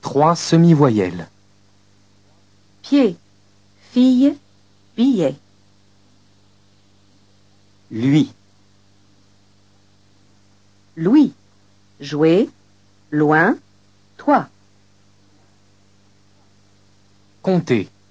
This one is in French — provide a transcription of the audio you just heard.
3 semi-voyelles. Pied, fille, billet. Lui, Louis, jouer, loin, toi. Compter.